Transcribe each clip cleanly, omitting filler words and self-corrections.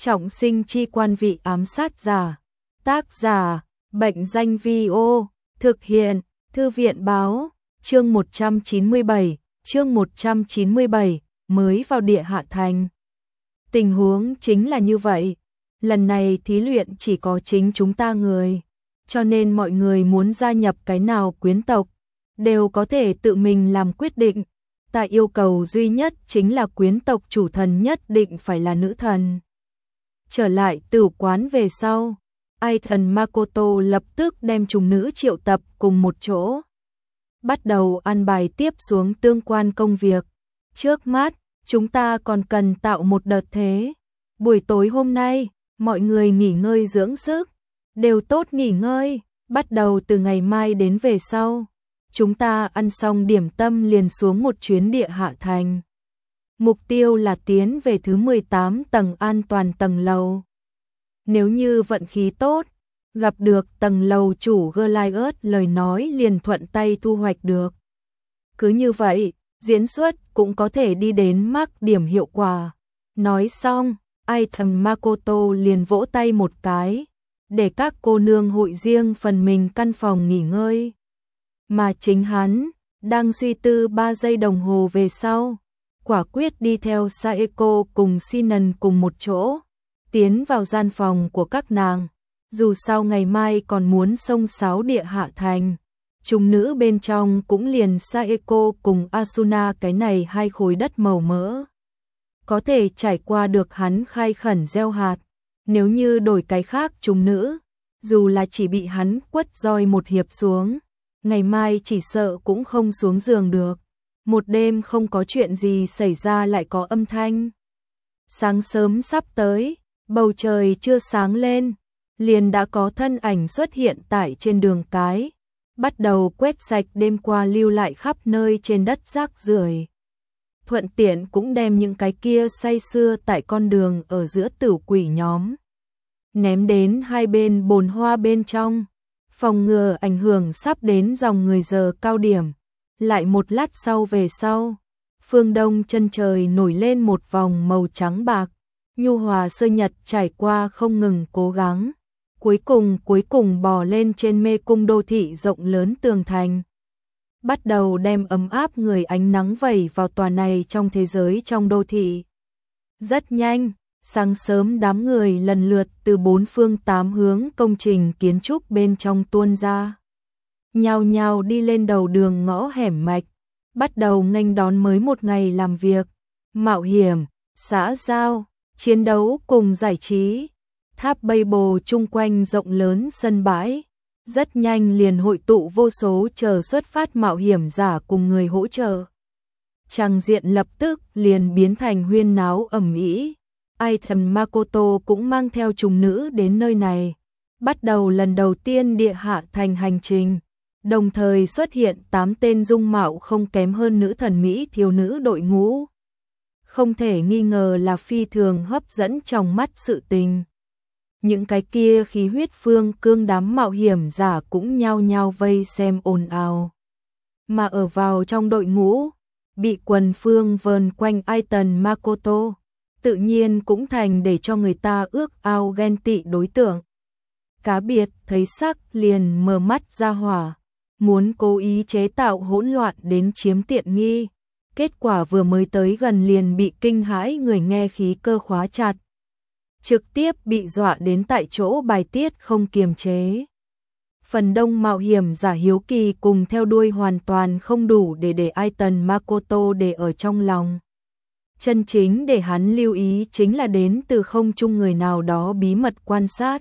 Trọng sinh chi quan vị ám sát giả. Tác giả, Bệnh danh Vi-ô, thực hiện, Thư viện báo, chương 197, mới vào địa hạ thành. Tình huống chính là như vậy, lần này thí luyện chỉ có chính chúng ta người, cho nên mọi người muốn gia nhập cái nào quyến tộc, đều có thể tự mình làm quyết định. Ta yêu cầu duy nhất chính là quyến tộc chủ thần nhất định phải là nữ thần. Trở lại tử quán về sau, ai thần Makoto lập tức đem chúng nữ triệu tập cùng một chỗ. Bắt đầu an bài tiếp xuống tương quan công việc. Trước mắt, chúng ta còn cần tạo một đợt thế. Buổi tối hôm nay, mọi người nghỉ ngơi dưỡng sức, đều tốt nghỉ ngơi, bắt đầu từ ngày mai đến về sau. Chúng ta ăn xong điểm tâm liền xuống một chuyến địa hạ thành. Mục tiêu là tiến về thứ 18 tầng an toàn tầng lầu. Nếu như vận khí tốt, gặp được tầng lầu chủ Goliath lời nói liền thuận tay thu hoạch được. Cứ như vậy, diễn xuất cũng có thể đi đến max điểm hiệu quả. Nói xong, ai thần Makoto liền vỗ tay một cái, để các cô nương hội riêng phần mình căn phòng nghỉ ngơi. Mà chính hắn, đang suy tư 3 giây đồng hồ về sau, quả quyết đi theo Saeko cùng Shinon cùng một chỗ, tiến vào gian phòng của các nàng. Dù sao ngày mai còn muốn xông xáo địa hạ thành, chúng nữ bên trong cũng liền Saeko cùng Asuna cái này hai khối đất màu mỡ. Có thể trải qua được hắn khai khẩn gieo hạt, nếu như đổi cái khác chúng nữ, dù là chỉ bị hắn quất roi một hiệp xuống, ngày mai chỉ sợ cũng không xuống giường được. Một đêm không có chuyện gì xảy ra lại có âm thanh. Sáng sớm sắp tới, bầu trời chưa sáng lên, liền đã có thân ảnh xuất hiện tại trên đường cái, bắt đầu quét sạch đêm qua lưu lại khắp nơi trên đất rác rưởi. Thuận tiện cũng đem những cái kia say sưa tại con đường ở giữa tử quỷ nhóm ném đến hai bên bồn hoa bên trong, phòng ngừa ảnh hưởng sắp đến dòng người giờ cao điểm. Lại một lát sau về sau, phương đông chân trời nổi lên một vòng màu trắng bạc, nhu hòa sơ nhật trải qua không ngừng cố gắng, cuối cùng bò lên trên mê cung đô thị rộng lớn tường thành. Bắt đầu đem ấm áp người ánh nắng vẩy vào tòa này trong thế giới trong đô thị. Rất nhanh, sáng sớm đám người lần lượt từ 4 phương 8 hướng công trình kiến trúc bên trong tuôn ra. Nhao nhao đi lên đầu đường ngõ hẻm mạch, bắt đầu nghênh đón mới một ngày làm việc, mạo hiểm, xã giao, chiến đấu cùng giải trí. Tháp Babel chung quanh rộng lớn sân bãi, rất nhanh liền hội tụ vô số chờ xuất phát mạo hiểm giả cùng người hỗ trợ. Tràng diện lập tức liền biến thành huyên náo ầm ĩ. Ai thần Makoto cũng mang theo chúng nữ đến nơi này, bắt đầu lần đầu tiên địa hạ thành hành trình. Đồng thời xuất hiện 8 tên dung mạo không kém hơn nữ thần Mỹ thiếu nữ đội ngũ. Không thể nghi ngờ là phi thường hấp dẫn trong mắt sự tình. Những cái kia khí huyết phương cương đám mạo hiểm giả cũng nhao nhao vây xem ồn ào. Mà ở vào trong đội ngũ, bị quần phương vờn quanh Aiton Makoto, tự nhiên cũng thành để cho người ta ước ao ghen tị đối tượng. Cá biệt thấy sắc liền mở mắt ra hỏa, muốn cố ý chế tạo hỗn loạn đến chiếm tiện nghi. Kết quả vừa mới tới gần liền bị kinh hãi người nghe khí cơ khóa chặt. Trực tiếp bị dọa đến tại chỗ bài tiết không kiềm chế. Phần đông mạo hiểm giả hiếu kỳ cùng theo đuôi hoàn toàn không đủ để Aiton Makoto để ở trong lòng. Chân chính để hắn lưu ý chính là đến từ không trung người nào đó bí mật quan sát.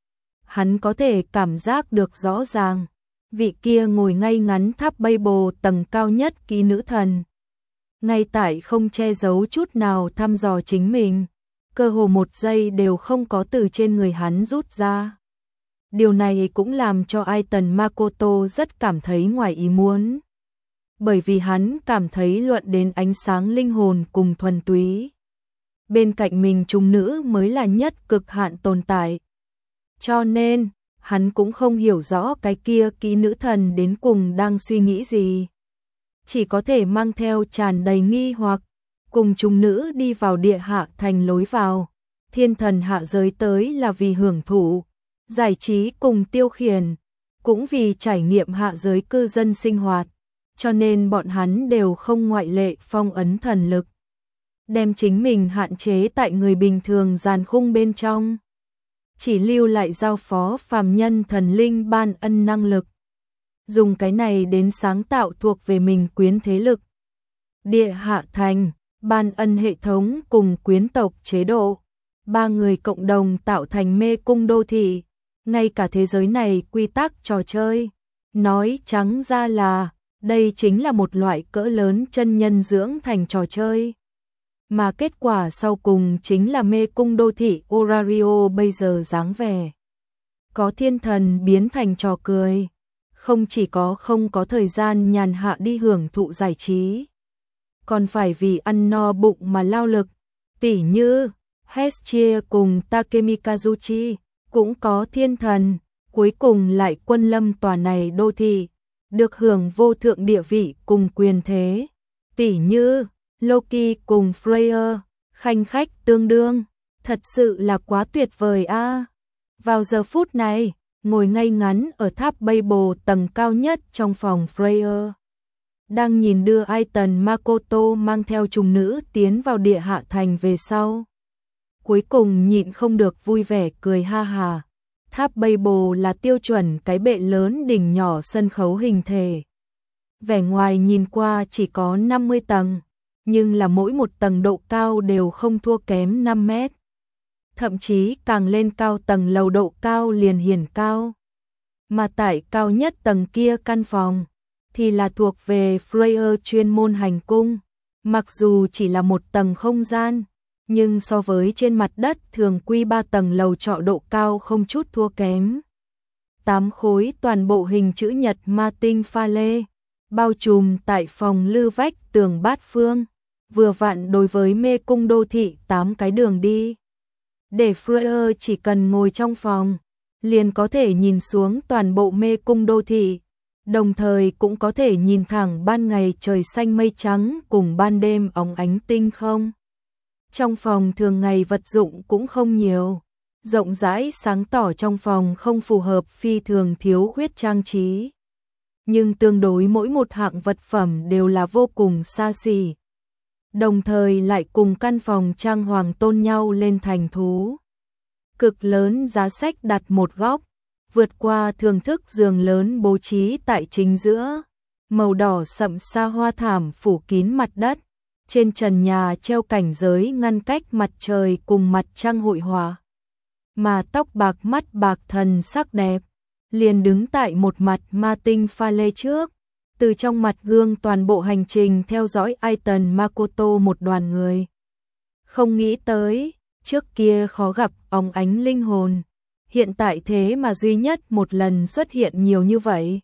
Hắn có thể cảm giác được rõ ràng, vị kia ngồi ngay ngắn tháp Babel tầng cao nhất ký nữ thần. Ngay tại không che giấu chút nào thăm dò chính mình, cơ hồ một giây đều không có từ trên người hắn rút ra. Điều này cũng làm cho Aiton Makoto rất cảm thấy ngoài ý muốn. Bởi vì hắn cảm thấy luận đến ánh sáng linh hồn cùng thuần túy, bên cạnh mình chúng nữ mới là nhất cực hạn tồn tại. Cho nên, hắn cũng không hiểu rõ cái kia ký nữ thần đến cùng đang suy nghĩ gì. Chỉ có thể mang theo tràn đầy nghi hoặc, cùng chúng nữ đi vào địa hạ thành lối vào. thiên thần hạ giới tới là vì hưởng thụ, giải trí cùng tiêu khiển, cũng vì trải nghiệm hạ giới cư dân sinh hoạt, cho nên bọn hắn đều không ngoại lệ phong ấn thần lực, đem chính mình hạn chế tại người bình thường giàn khung bên trong, chỉ lưu lại giao phó phàm nhân thần linh ban ân năng lực, dùng cái này đến sáng tạo thuộc về mình quyến thế lực. Địa Hạ Thành, ban ân hệ thống cùng quyến tộc chế độ, ba người cộng đồng tạo thành mê cung đô thị, ngay cả thế giới này quy tắc trò chơi. Nói trắng ra là, đây chính là một loại cỡ lớn chân nhân dưỡng thành trò chơi. Mà kết quả sau cùng chính là mê cung đô thị Orario bây giờ dáng vẻ. Có thiên thần biến thành trò cười, không chỉ không có thời gian nhàn hạ đi hưởng thụ giải trí, còn phải vì ăn no bụng mà lao lực, tỉ như Hestia cùng Takemikazuchi, cũng có thiên thần, cuối cùng lại quân lâm tòa này đô thị, được hưởng vô thượng địa vị cùng quyền thế, tỉ như Loki cùng Freya, khanh khách tương đương, thật sự là quá tuyệt vời a. Vào giờ phút này, ngồi ngay ngắn ở tháp Babel tầng cao nhất trong phòng Freya, đang nhìn đưa Aiton Makoto mang theo trùng nữ tiến vào Địa Hạ Thành về sau. Cuối cùng nhịn không được vui vẻ cười ha hà. Tháp Babel là tiêu chuẩn cái bệ lớn đỉnh nhỏ sân khấu hình thể. Vẻ ngoài nhìn qua chỉ có 50 tầng, nhưng là mỗi một tầng độ cao đều không thua kém 5 mét. Thậm chí càng lên cao tầng lầu độ cao liền hiển cao. Mà tại cao nhất tầng kia căn phòng, thì là thuộc về Freya chuyên môn hành cung. Mặc dù chỉ là một tầng không gian, nhưng so với trên mặt đất thường quy 3 tầng lầu trọ độ cao không chút thua kém. 8 khối toàn bộ hình chữ nhật ma tinh pha lê, bao trùm tại phòng lư vách tường bát phương, vừa vặn đối với mê cung đô thị 8 cái đường đi. Để Freya chỉ cần ngồi trong phòng, liền có thể nhìn xuống toàn bộ mê cung đô thị, đồng thời cũng có thể nhìn thẳng ban ngày trời xanh mây trắng cùng ban đêm óng ánh tinh không. Trong phòng thường ngày vật dụng cũng không nhiều, rộng rãi sáng tỏ trong phòng không phù hợp phi thường thiếu khuyết trang trí. Nhưng tương đối mỗi một hạng vật phẩm đều là vô cùng xa xỉ, đồng thời lại cùng căn phòng trang hoàng tôn nhau lên thành thú. Cực lớn giá sách đặt một góc, vượt qua thưởng thức giường lớn bố trí tại chính giữa, màu đỏ sậm sa hoa thảm phủ kín mặt đất, trên trần nhà treo cảnh giới ngăn cách mặt trời cùng mặt trăng hội họa. Mà tóc bạc mắt bạc thần sắc đẹp, liền đứng tại một mặt ma tinh pha lê trước, từ trong mặt gương toàn bộ hành trình theo dõi Aiton Makoto một đoàn người. Không nghĩ tới, trước kia khó gặp óng ánh linh hồn, hiện tại thế mà duy nhất một lần xuất hiện nhiều như vậy.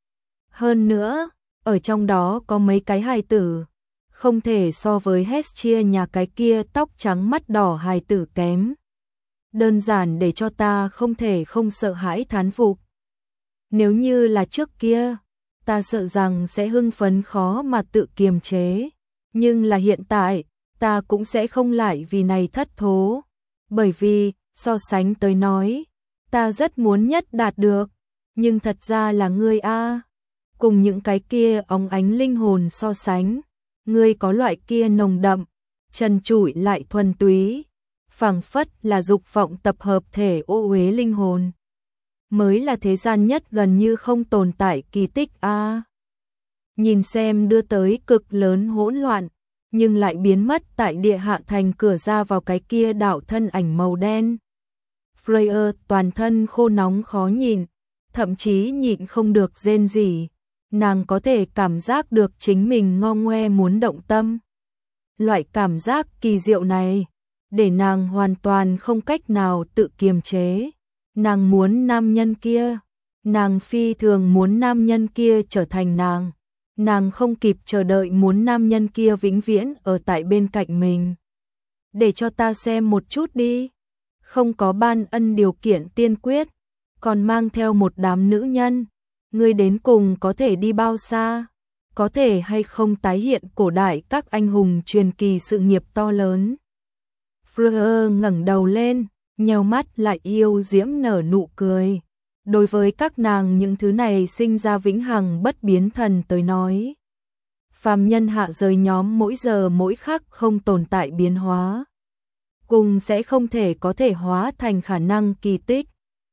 Hơn nữa, ở trong đó có mấy cái hài tử, không thể so với Hestia nhà cái kia tóc trắng mắt đỏ hài tử kém. Đơn giản để cho ta không thể không sợ hãi thán phục. Nếu như là trước kia, ta sợ rằng sẽ hưng phấn khó mà tự kiềm chế. Nhưng là hiện tại, ta cũng sẽ không lại vì này thất thố. Bởi vì, so sánh tới nói, ta rất muốn nhất đạt được. Nhưng thật ra là ngươi a, cùng những cái kia óng ánh linh hồn so sánh, ngươi có loại kia nồng đậm, trần trụi lại thuần túy, phảng phất là dục vọng tập hợp thể ô uế linh hồn. Mới là thế gian nhất gần như không tồn tại kỳ tích a. Nhìn xem đưa tới cực lớn hỗn loạn, nhưng lại biến mất tại Địa Hạ Thành cửa ra vào cái kia đạo thân ảnh màu đen. Freya toàn thân khô nóng khó nhìn, thậm chí nhịn không được rên rỉ. Nàng có thể cảm giác được chính mình ngo ngoe muốn động tâm. Loại cảm giác kỳ diệu này, để nàng hoàn toàn không cách nào tự kiềm chế. Nàng muốn nam nhân kia, nàng phi thường muốn nam nhân kia trở thành nàng. Nàng không kịp chờ đợi muốn nam nhân kia vĩnh viễn ở tại bên cạnh mình. Để cho ta xem một chút đi. Không có ban ân điều kiện tiên quyết, còn mang theo một đám nữ nhân. Ngươi đến cùng có thể đi bao xa? Có thể hay không tái hiện cổ đại các anh hùng truyền kỳ sự nghiệp to lớn? Freya ngẩng đầu lên, nheo mắt lại yêu diễm nở nụ cười. Đối với các nàng những thứ này sinh ra vĩnh hằng bất biến, thần tới nói. Phàm nhân hạ giới nhóm mỗi giờ mỗi khắc không tồn tại biến hóa. Cùng sẽ không thể có thể hóa thành khả năng kỳ tích.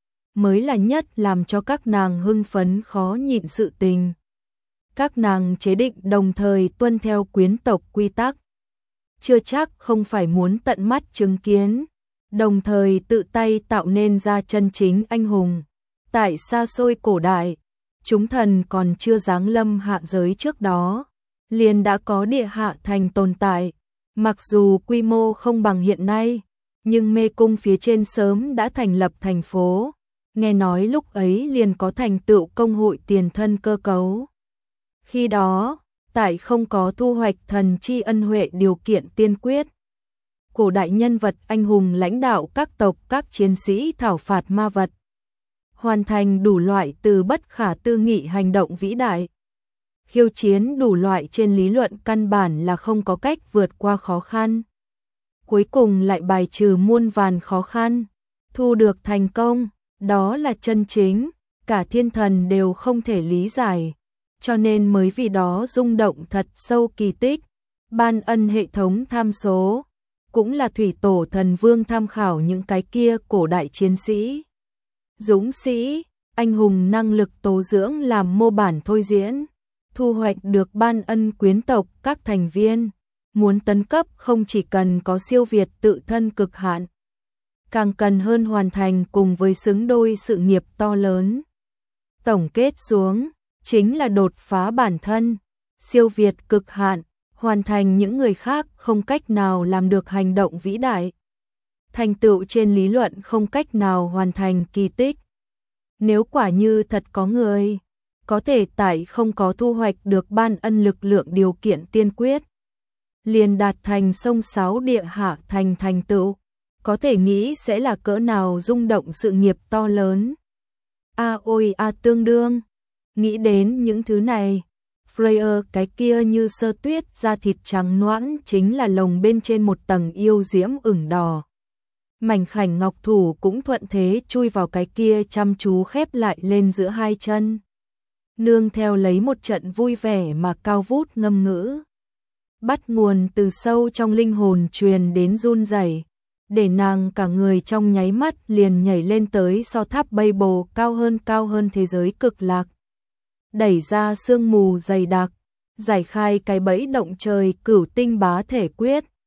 Mới là nhất làm cho các nàng hưng phấn khó nhịn sự tình. Các nàng chế định đồng thời tuân theo quyến tộc quy tắc. Chưa chắc không phải muốn tận mắt chứng kiến, đồng thời tự tay tạo nên ra chân chính anh hùng. Tại xa xôi cổ đại, chúng thần còn chưa giáng lâm hạ giới trước đó, liền đã có địa hạ thành tồn tại. Mặc dù quy mô không bằng hiện nay, nhưng mê cung phía trên sớm đã thành lập thành phố. Nghe nói lúc ấy liền có thành tựu công hội tiền thân cơ cấu. Khi đó, tại không có thu hoạch thần chi ân huệ điều kiện tiên quyết. Cổ đại nhân vật anh hùng lãnh đạo các tộc, các chiến sĩ thảo phạt ma vật. Hoàn thành đủ loại từ bất khả tư nghị hành động vĩ đại. Khiêu chiến đủ loại trên lý luận căn bản là không có cách vượt qua khó khăn. Cuối cùng lại bài trừ muôn vàn khó khăn, thu được thành công, đó là chân chính, cả thiên thần đều không thể lý giải. Cho nên mới vì đó rung động thật sâu kỳ tích, ban ân hệ thống tham số, cũng là thủy tổ thần vương tham khảo những cái kia cổ đại chiến sĩ. Dũng sĩ, anh hùng năng lực tố dưỡng làm mô bản thôi diễn, thu hoạch được ban ân quyến tộc các thành viên, muốn tấn cấp không chỉ cần có siêu việt tự thân cực hạn, càng cần hơn hoàn thành cùng với xứng đôi sự nghiệp to lớn. Tổng kết xuống, chính là đột phá bản thân, siêu việt cực hạn, hoàn thành những người khác không cách nào làm được hành động vĩ đại. Thành tựu trên lý luận không cách nào hoàn thành kỳ tích. Nếu quả như thật có người, có thể tại không có thu hoạch được ban ân lực lượng điều kiện tiên quyết, liền đạt thành sông sáo địa hạ thành thành tựu, có thể nghĩ sẽ là cỡ nào rung động sự nghiệp to lớn. Ôi tương đương. Nghĩ đến những thứ này, Freya cái kia như sơ tuyết da thịt trắng nõn chính là lồng bên trên một tầng yêu diễm ửng đỏ. Mảnh khảnh ngọc thủ cũng thuận thế chui vào cái kia chăm chú khép lại lên giữa hai chân. Nương theo lấy một trận vui vẻ mà cao vút ngâm ngữ. Bắt nguồn từ sâu trong linh hồn truyền đến run rẩy, để nàng cả người trong nháy mắt liền nhảy lên tới so tháp bay bồ cao hơn thế giới cực lạc. Đẩy ra sương mù dày đặc, giải khai cái bẫy động trời cửu tinh bá thể quyết,